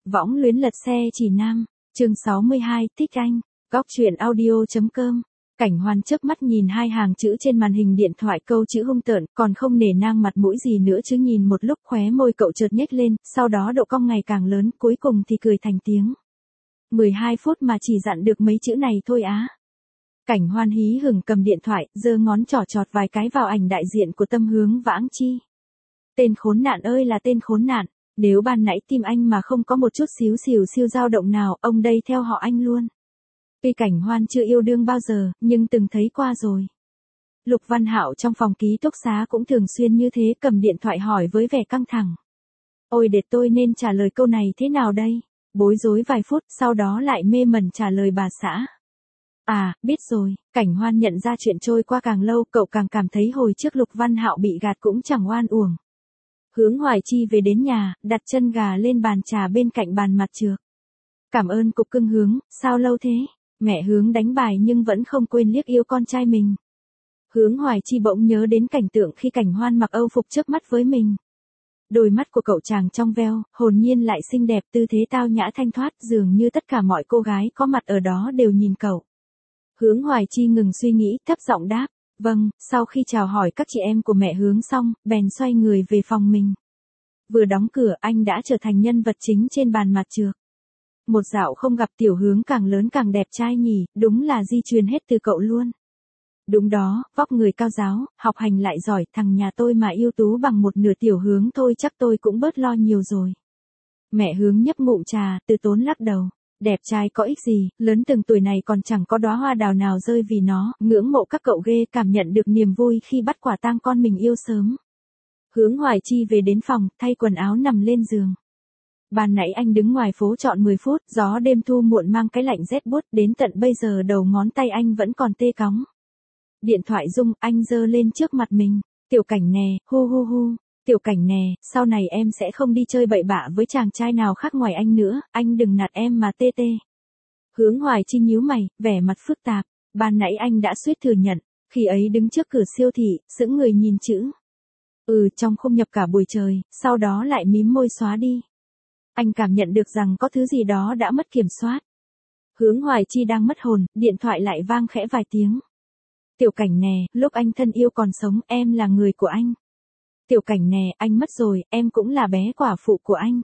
Võng luyến lật xe chỉ nam, chương 62, thích anh, góc truyện audio.com. Cảnh Hoan chớp mắt nhìn hai hàng chữ trên màn hình điện thoại, câu chữ hung tợn, còn không nể nang mặt mũi gì nữa chứ. Nhìn một lúc khóe môi cậu chợt nhếch lên, sau đó độ cong ngày càng lớn, cuối cùng thì cười thành tiếng. 12 phút mà chỉ dặn được mấy chữ này thôi á. Cảnh Hoan hí hửng cầm điện thoại, giơ ngón trỏ chọt vài cái vào ảnh đại diện của Tâm Hướng Vãng Chi. Tên khốn nạn ơi là tên khốn nạn, nếu ban nãy tim anh mà không có một chút xíu siêu dao động nào, ông đây theo họ anh luôn. Tuy Cảnh Hoan chưa yêu đương bao giờ, nhưng từng thấy qua rồi. Lục Văn Hạo trong phòng ký túc xá cũng thường xuyên như thế, cầm điện thoại hỏi với vẻ căng thẳng. Ôi để tôi nên trả lời câu này thế nào đây? Bối rối vài phút, sau đó lại mê mẩn trả lời bà xã. À, biết rồi. Cảnh Hoan nhận ra chuyện trôi qua càng lâu, cậu càng cảm thấy hồi trước Lục Văn Hạo bị gạt cũng chẳng oan uổng. Hướng Hoài Chi về đến nhà, đặt chân gà lên bàn trà bên cạnh bàn mặt trược. Cảm ơn cục cưng Hướng, sao lâu thế? Mẹ Hướng đánh bài nhưng vẫn không quên liếc yêu con trai mình. Hướng Hoài Chi bỗng nhớ đến cảnh tượng khi Cảnh Hoan mặc Âu phục chớp mắt với mình. Đôi mắt của cậu chàng trong veo, hồn nhiên lại xinh đẹp, tư thế tao nhã thanh thoát, dường như tất cả mọi cô gái có mặt ở đó đều nhìn cậu. Hướng Hoài Chi ngừng suy nghĩ, thấp giọng đáp. Vâng, sau khi chào hỏi các chị em của mẹ Hướng xong, bèn xoay người về phòng mình. Vừa đóng cửa, anh đã trở thành nhân vật chính trên bàn mặt trược. Một dạo không gặp Tiểu Hướng càng lớn càng đẹp trai nhỉ, đúng là di truyền hết từ cậu luôn. Đúng đó, vóc người cao ráo, học hành lại giỏi, thằng nhà tôi mà ưu tú bằng một nửa Tiểu Hướng thôi chắc tôi cũng bớt lo nhiều rồi. Mẹ Hướng nhấp ngụm trà, từ tốn lắc đầu. Đẹp trai có ích gì, lớn từng tuổi này còn chẳng có đóa hoa đào nào rơi vì nó, ngưỡng mộ các cậu ghê, cảm nhận được niềm vui khi bắt quả tang con mình yêu sớm. Hướng Hoài Chi về đến phòng, thay quần áo nằm lên giường. Ban nãy anh đứng ngoài phố trọn 10 phút, gió đêm thu muộn mang cái lạnh rét buốt, đến tận bây giờ đầu ngón tay anh vẫn còn tê cóng. Điện thoại rung, anh giơ lên trước mặt mình. Tiểu Cảnh nè, hu hu hu. Tiểu Cảnh nè, sau này em sẽ không đi chơi bậy bạ với chàng trai nào khác ngoài anh nữa, anh đừng nạt em mà tê tê. Hướng Hoài Chi nhíu mày, vẻ mặt phức tạp. Ban nãy anh đã suýt thừa nhận, khi ấy đứng trước cửa siêu thị, sững người nhìn chữ. Trong không nhập cả buổi trời, sau đó lại mím môi xóa đi. Anh cảm nhận được rằng có thứ gì đó đã mất kiểm soát. Hướng Hoài Chi đang mất hồn, điện thoại lại vang khẽ vài tiếng. Tiểu Cảnh nè, lúc anh thân yêu còn sống, em là người của anh. Tiểu Cảnh nè, anh mất rồi, em cũng là bé quả phụ của anh.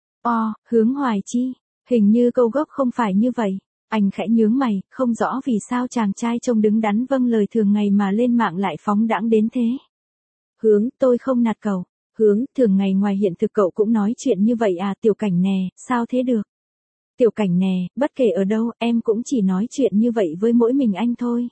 Hướng Hoài Chi, hình như câu gốc không phải như vậy. Anh khẽ nhướng mày, không rõ vì sao chàng trai trông đứng đắn vâng lời thường ngày mà lên mạng lại phóng đãng đến thế. Hướng, tôi không nạt cậu. Hướng, thường ngày ngoài hiện thực cậu cũng nói chuyện như vậy à? Tiểu Cảnh nè, sao thế được? Tiểu Cảnh nè, bất kể ở đâu, em cũng chỉ nói chuyện như vậy với mỗi mình anh thôi.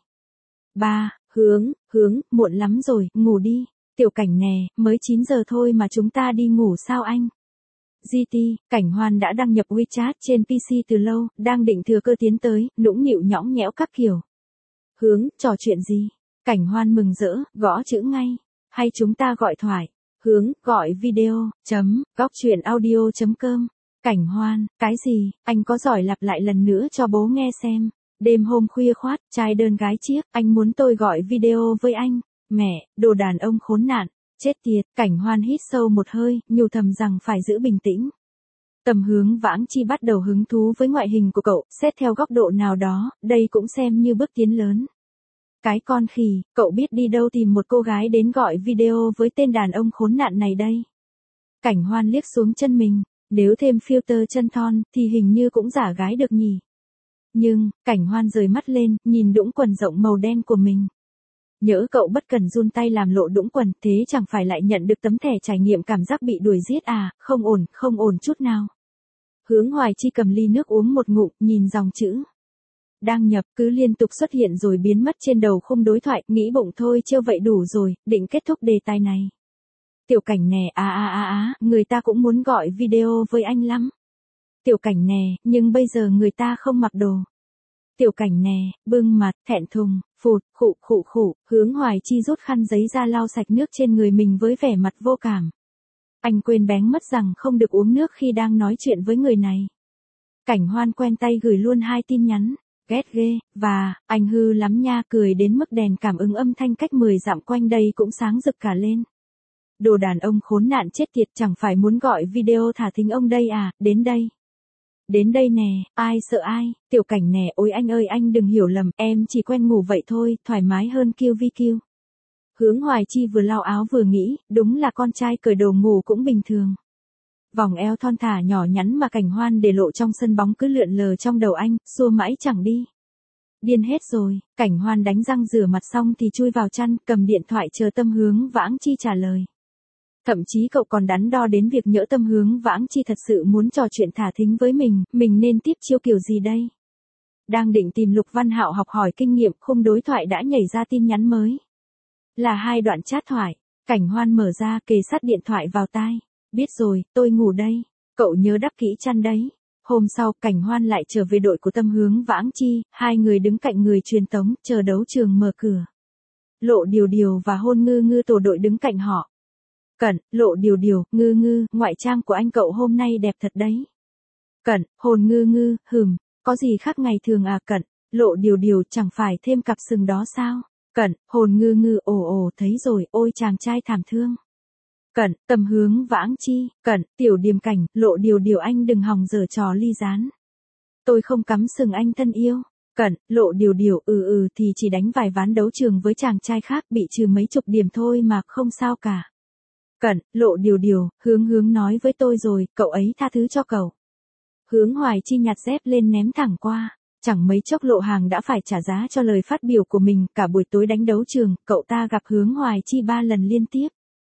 Hướng, muộn lắm rồi, ngủ đi. Tiểu Cảnh nè, mới 9 giờ thôi mà chúng ta đi ngủ sao anh? GT, Cảnh Hoan đã đăng nhập WeChat trên PC từ lâu, đang định thừa cơ tiến tới, nũng nịu nhõng nhẽo các kiểu. Hướng, trò chuyện gì? Cảnh Hoan mừng rỡ, gõ chữ ngay. Hay chúng ta gọi thoại? Hướng, gọi video, góc truyện audio.com. Cảnh Hoan, cái gì, anh có giỏi lặp lại lần nữa cho bố nghe xem. Đêm hôm khuya khoát, trai đơn gái chiếc, anh muốn tôi gọi video với anh. Mẹ, đồ đàn ông khốn nạn, chết tiệt. Cảnh Hoan hít sâu một hơi, nhủ thầm rằng phải giữ bình tĩnh. Tầm Hướng Vãng Chi bắt đầu hứng thú với ngoại hình của cậu, xét theo góc độ nào đó, đây cũng xem như bước tiến lớn. Cái con khỉ, cậu biết đi đâu tìm một cô gái đến gọi video với tên đàn ông khốn nạn này đây? Cảnh Hoan liếc xuống chân mình, nếu thêm filter chân thon thì hình như cũng giả gái được nhỉ. Nhưng, Cảnh Hoan rời mắt lên, nhìn đũng quần rộng màu đen của mình. Nhỡ cậu bất cần run tay làm lộ đũng quần, thế chẳng phải lại nhận được tấm thẻ trải nghiệm cảm giác bị đuổi giết à? Không ổn chút nào. Hướng Hoài Chi cầm ly nước uống một ngụm, nhìn dòng chữ đang nhập cứ liên tục xuất hiện rồi biến mất trên đầu khung đối thoại, nghĩ bụng thôi trêu vậy đủ rồi, định kết thúc đề tài này. Tiểu Cảnh nè, người ta cũng muốn gọi video với anh lắm. Tiểu Cảnh nè, nhưng bây giờ người ta không mặc đồ. Tiểu Cảnh nè, bưng mặt, thẹn thùng, phụt, khụ. Hướng Hoài Chi rút khăn giấy ra lau sạch nước trên người mình với vẻ mặt vô cảm. Anh quên bén mất rằng không được uống nước khi đang nói chuyện với người này. Cảnh Hoan quen tay gửi luôn 2 tin nhắn. Ghét ghê, và, anh hư lắm nha, cười đến mức đèn cảm ứng âm thanh cách 10 dặm quanh đây cũng sáng rực cả lên. Đồ đàn ông khốn nạn chết tiệt, chẳng phải muốn gọi video thả thính ông đây à, đến đây. Đến đây nè, ai sợ ai, Tiểu Cảnh nè, ôi anh ơi anh đừng hiểu lầm, em chỉ quen ngủ vậy thôi, thoải mái hơn QVQ. Hướng Hoài Chi vừa lau áo vừa nghĩ, đúng là con trai cởi đồ ngủ cũng bình thường. Vòng eo thon thả nhỏ nhắn mà Cảnh Hoan để lộ trong sân bóng cứ lượn lờ trong đầu anh, xua mãi chẳng đi. Điên hết rồi, Cảnh Hoan đánh răng rửa mặt xong thì chui vào chăn, cầm điện thoại chờ Tâm Hướng Vãng Chi trả lời. Thậm chí cậu còn đắn đo đến việc nhỡ Tâm Hướng Vãng Chi thật sự muốn trò chuyện thả thính với mình nên tiếp chiêu kiểu gì đây? Đang định tìm Lục Văn Hạo học hỏi kinh nghiệm, khung đối thoại đã nhảy ra tin nhắn mới. Là 2 đoạn chat thoại, Cảnh Hoan mở ra kề sát điện thoại vào tai. Biết rồi, tôi ngủ đây. Cậu nhớ đắp kỹ chăn đấy. Hôm sau, Cảnh Hoan lại trở về đội của Tâm Hướng Vãng Chi, 2 người đứng cạnh người truyền tống, chờ đấu trường mở cửa. Lộ Điều Điều và Hôn Ngư Ngư tổ đội đứng cạnh họ. Cẩn, Lộ Điều Điều, Ngư Ngư, ngoại trang của anh cậu hôm nay đẹp thật đấy. Cẩn, Hồn Ngư Ngư, có gì khác ngày thường à Cẩn, Lộ Điều Điều chẳng phải thêm cặp sừng đó sao? Cẩn, Hồn Ngư Ngư, ồ thấy rồi, ôi chàng trai thảm thương. Cẩn, Tâm Hướng Vãng Chi, Cẩn, Tiểu Điềm Cảnh, Lộ Điều Điều anh đừng hòng giở trò ly gián. Tôi không cắm sừng anh thân yêu. Cẩn, Lộ Điều Điều, thì chỉ đánh vài ván đấu trường với chàng trai khác bị trừ mấy chục điểm thôi mà không sao cả. Cẩn, Lộ Điều Điều, Hướng nói với tôi rồi, cậu ấy tha thứ cho cậu. Hướng Hoài Chi nhặt dép lên ném thẳng qua. Chẳng mấy chốc Lộ Hàng đã phải trả giá cho lời phát biểu của mình, cả buổi tối đánh đấu trường, cậu ta gặp Hướng Hoài Chi 3 lần liên tiếp.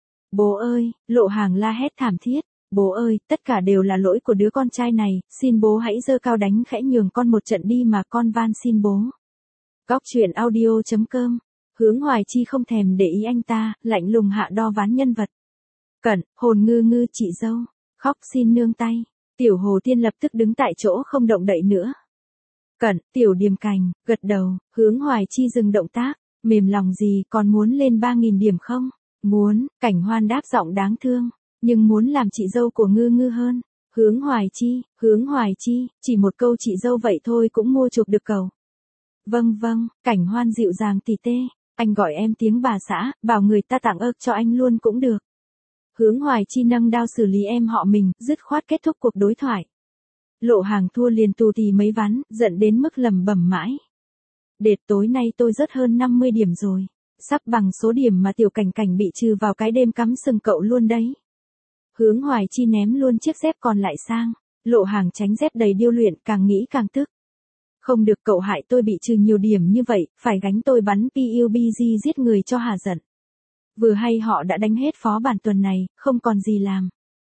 Bố ơi, Lộ Hàng la hét thảm thiết. Bố ơi, tất cả đều là lỗi của đứa con trai này, xin bố hãy giơ cao đánh khẽ nhường con một trận đi mà con van xin bố. Góc truyện audio.com. Hướng Hoài Chi không thèm để ý anh ta, lạnh lùng hạ đo ván nhân vật. Cẩn, Hồn Ngư Ngư chị dâu, khóc xin nương tay. Tiểu Hồ Tiên lập tức đứng tại chỗ không động đậy nữa. Cẩn, Tiểu Điềm Cành, gật đầu, Hướng Hoài Chi dừng động tác, mềm lòng gì, còn muốn lên 3.000 điểm không? Muốn, Cảnh Hoan đáp giọng đáng thương, nhưng muốn làm chị dâu của Ngư Ngư hơn. Hướng Hoài Chi, chỉ một câu chị dâu vậy thôi cũng mua chuộc được cậu. Vâng, Cảnh Hoan dịu dàng tỉ tê, anh gọi em tiếng bà xã, bảo người ta tặng ơn cho anh luôn cũng được. Hướng Hoài Chi nâng đao xử lý em họ mình, dứt khoát kết thúc cuộc đối thoại. Lộ Hàng thua liền tù thì mấy ván, giận đến mức lẩm bẩm mãi. Đệt tối nay tôi rớt hơn 50 điểm rồi, sắp bằng số điểm mà Tiểu Cảnh bị trừ vào cái đêm cắm sừng cậu luôn đấy. Hướng Hoài Chi ném luôn chiếc dép còn lại sang, Lộ Hàng tránh dép đầy điêu luyện, càng nghĩ càng tức. Không được, cậu hại tôi bị trừ nhiều điểm như vậy, phải gánh tôi bắn PUBG giết người cho hà giận. Vừa hay họ đã đánh hết phó bản tuần này, không còn gì làm.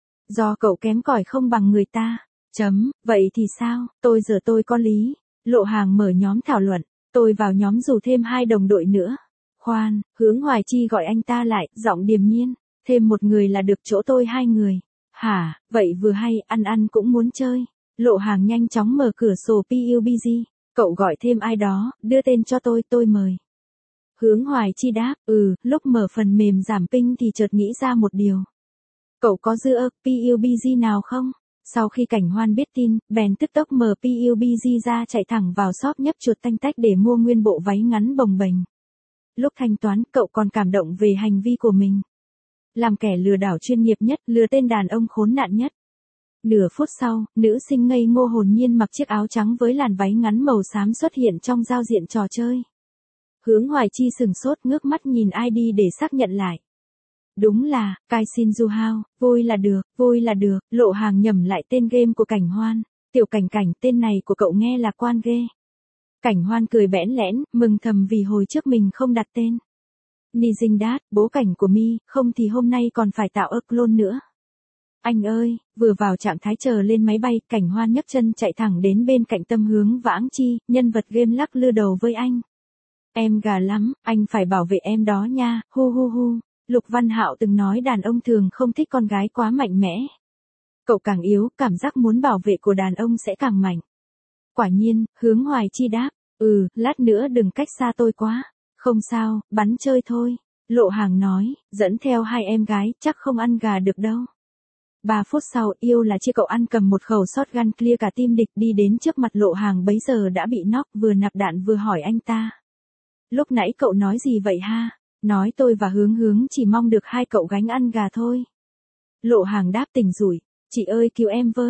Do cậu kém cỏi không bằng người ta. Vậy thì sao, tôi có lý. Lộ Hàng mở nhóm thảo luận, tôi vào nhóm rủ thêm 2 đồng đội nữa. Khoan, Hướng Hoài Chi gọi anh ta lại, giọng điềm nhiên, thêm một người là được chỗ tôi 2 người. Hả, vậy vừa hay, ăn cũng muốn chơi. Lộ Hàng nhanh chóng mở cửa sổ PUBG, cậu gọi thêm ai đó, đưa tên cho tôi mời. Hướng Hoài Chi đáp, lúc mở phần mềm giảm ping thì chợt nghĩ ra một điều. Cậu có dư PUBG nào không? Sau khi Cảnh Hoan biết tin, bèn tức tốc mở PUBG ra chạy thẳng vào shop nhấp chuột tanh tách để mua nguyên bộ váy ngắn bồng bềnh. Lúc thanh toán, cậu còn cảm động về hành vi của mình. Làm kẻ lừa đảo chuyên nghiệp nhất, lừa tên đàn ông khốn nạn nhất. Nửa phút sau, nữ sinh ngây ngô hồn nhiên mặc chiếc áo trắng với làn váy ngắn màu xám xuất hiện trong giao diện trò chơi. Hướng Hoài Chi sừng sốt ngước mắt nhìn ID để xác nhận lại. Đúng là, Kai Shin Du Hao, vui là được, Lộ Hàng nhẩm lại tên game của Cảnh Hoan. Tiểu Cảnh, tên này của cậu nghe lạc quan ghê. Cảnh Hoan cười bẽn lẽn, mừng thầm vì hồi trước mình không đặt tên. Ni Dinh Đát, bố Cảnh của mi, không thì hôm nay còn phải tạo clone nữa. Anh ơi, vừa vào trạng thái chờ lên máy bay, Cảnh Hoan nhấc chân chạy thẳng đến bên cạnh Tâm Hướng Vãng Chi, nhân vật game lắc lư đầu với anh. Em gà lắm, anh phải bảo vệ em đó nha, hu. Lục Văn Hạo từng nói đàn ông thường không thích con gái quá mạnh mẽ. Cậu càng yếu, cảm giác muốn bảo vệ của đàn ông sẽ càng mạnh. Quả nhiên, Hướng Hoài Chi đáp, lát nữa đừng cách xa tôi quá. Không sao, bắn chơi thôi. Lộ Hàng nói, dẫn theo 2 em gái, chắc không ăn gà được đâu. 3 phút sau, yêu là chia cậu ăn cầm một khẩu shotgun clear cả team địch đi đến trước mặt Lộ Hàng bấy giờ đã bị knock, vừa nạp đạn vừa hỏi anh ta. Lúc nãy cậu nói gì vậy ha? Nói tôi và Hướng chỉ mong được 2 cậu gánh ăn gà thôi. Lộ Hàng đáp tỉnh rủi, chị ơi cứu em với.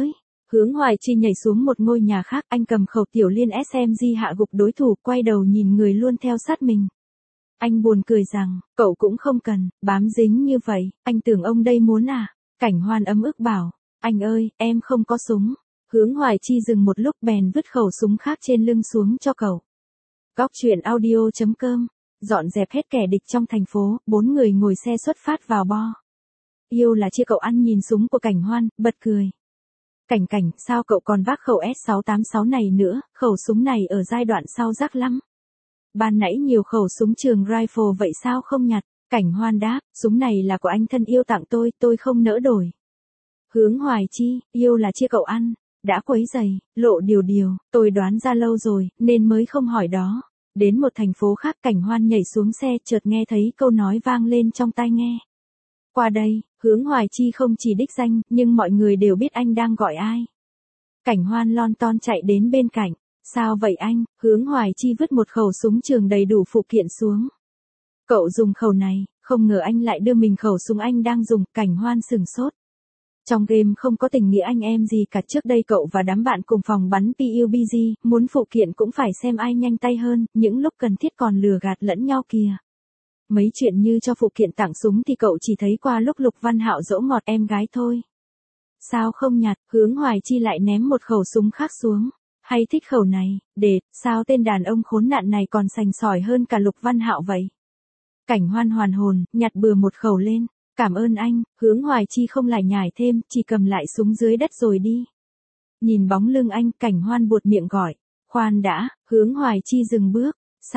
Hướng Hoài Chi nhảy xuống một ngôi nhà khác, anh cầm khẩu tiểu liên SMG hạ gục đối thủ, quay đầu nhìn người luôn theo sát mình. Anh buồn cười rằng, cậu cũng không cần, bám dính như vậy, anh tưởng ông đây muốn à? Cảnh Hoan ấm ức bảo, anh ơi, em không có súng. Hướng Hoài Chi dừng một lúc bèn vứt khẩu súng khác trên lưng xuống cho cậu. Góc truyện audio.com, dọn dẹp hết kẻ địch trong thành phố, 4 người ngồi xe xuất phát vào Bo. Yêu là chia cậu ăn nhìn súng của Cảnh Hoan, bật cười. Cảnh, sao cậu còn vác khẩu S686 này nữa, khẩu súng này ở giai đoạn sau rác lắm. Ban nãy nhiều khẩu súng trường rifle vậy sao không nhặt? Cảnh Hoan đáp, súng này là của anh thân yêu tặng tôi không nỡ đổi. Hướng Hoài Chi, yêu là chia cậu ăn, đã quấy giày, lộ điều, tôi đoán ra lâu rồi, nên mới không hỏi đó. Đến một thành phố khác, Cảnh Hoan nhảy xuống xe, chợt nghe thấy câu nói vang lên trong tai nghe. Qua đây, Hướng Hoài Chi không chỉ đích danh, nhưng mọi người đều biết anh đang gọi ai. Cảnh Hoan lon ton chạy đến bên cạnh. Sao vậy anh? Hướng Hoài Chi vứt một khẩu súng trường đầy đủ phụ kiện xuống. Cậu dùng khẩu này, không ngờ anh lại đưa mình khẩu súng anh đang dùng. Cảnh Hoan sửng sốt. Trong game không có tình nghĩa anh em gì cả, trước đây cậu và đám bạn cùng phòng bắn PUBG, muốn phụ kiện cũng phải xem ai nhanh tay hơn, những lúc cần thiết còn lừa gạt lẫn nhau kìa. Mấy chuyện như cho phụ kiện tặng súng thì cậu chỉ thấy qua lúc Lục Văn Hạo dỗ ngọt em gái thôi. Sao không nhặt? Hướng Hoài Chi lại ném một khẩu súng khác xuống. Hay thích khẩu này, sao tên đàn ông khốn nạn này còn sành sỏi hơn cả Lục Văn Hạo vậy? Cảnh Hoan hoàn hồn, nhặt bừa một khẩu lên. Cảm ơn anh. Hướng Hoài Chi không lại nhải thêm, chỉ cầm lại súng dưới đất rồi đi. Nhìn bóng lưng anh, Cảnh Hoan buột miệng gọi. Khoan đã. Hướng Hoài Chi dừng bước.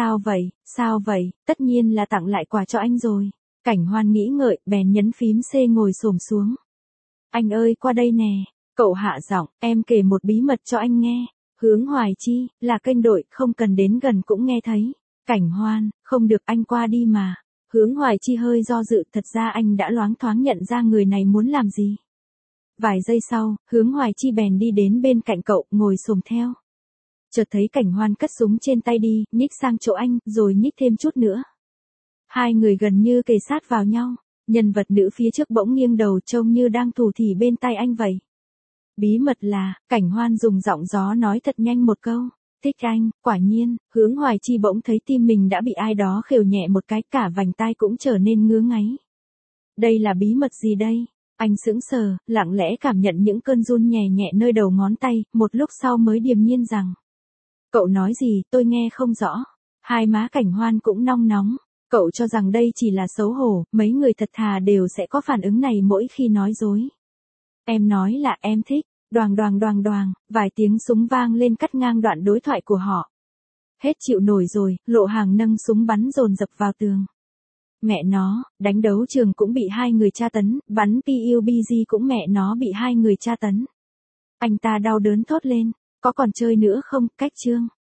Sao vậy, tất nhiên là tặng lại quà cho anh rồi. Cảnh Hoan nghĩ ngợi, bèn nhấn phím C ngồi xổm xuống. Anh ơi, qua đây nè. Cậu hạ giọng, em kể một bí mật cho anh nghe. Hướng Hoài Chi, là kênh đội, không cần đến gần cũng nghe thấy. Cảnh Hoan, không được, anh qua đi mà. Hướng Hoài Chi hơi do dự, thật ra anh đã loáng thoáng nhận ra người này muốn làm gì. Vài giây sau, Hướng Hoài Chi bèn đi đến bên cạnh cậu, ngồi xổm theo. Chợt thấy Cảnh Hoan cất súng trên tay đi, nhích sang chỗ anh, rồi nhích thêm chút nữa. Hai người gần như kề sát vào nhau, nhân vật nữ phía trước bỗng nghiêng đầu trông như đang thủ thỉ bên tai anh vậy. Bí mật là, Cảnh Hoan dùng giọng gió nói thật nhanh một câu. Thích anh, quả nhiên. Hướng Hoài Chi bỗng thấy tim mình đã bị ai đó khều nhẹ một cái, cả vành tai cũng trở nên ngứa ngáy. Đây là bí mật gì đây? Anh sững sờ, lặng lẽ cảm nhận những cơn run nhẹ nhẹ nơi đầu ngón tay, một lúc sau mới điềm nhiên rằng. Cậu nói gì, tôi nghe không rõ. Hai má Cảnh Hoan cũng nong nóng. Cậu cho rằng đây chỉ là xấu hổ, mấy người thật thà đều sẽ có phản ứng này mỗi khi nói dối. Em nói là em thích. Đoàng, vài tiếng súng vang lên cắt ngang đoạn đối thoại của họ. Hết chịu nổi rồi, Lộ Hàng nâng súng bắn dồn dập vào tường. Mẹ nó, đánh đấu trường cũng bị hai người tra tấn, bắn PUBG cũng mẹ nó bị hai người tra tấn. Anh ta đau đớn thốt lên, có còn chơi nữa không? Cách chương.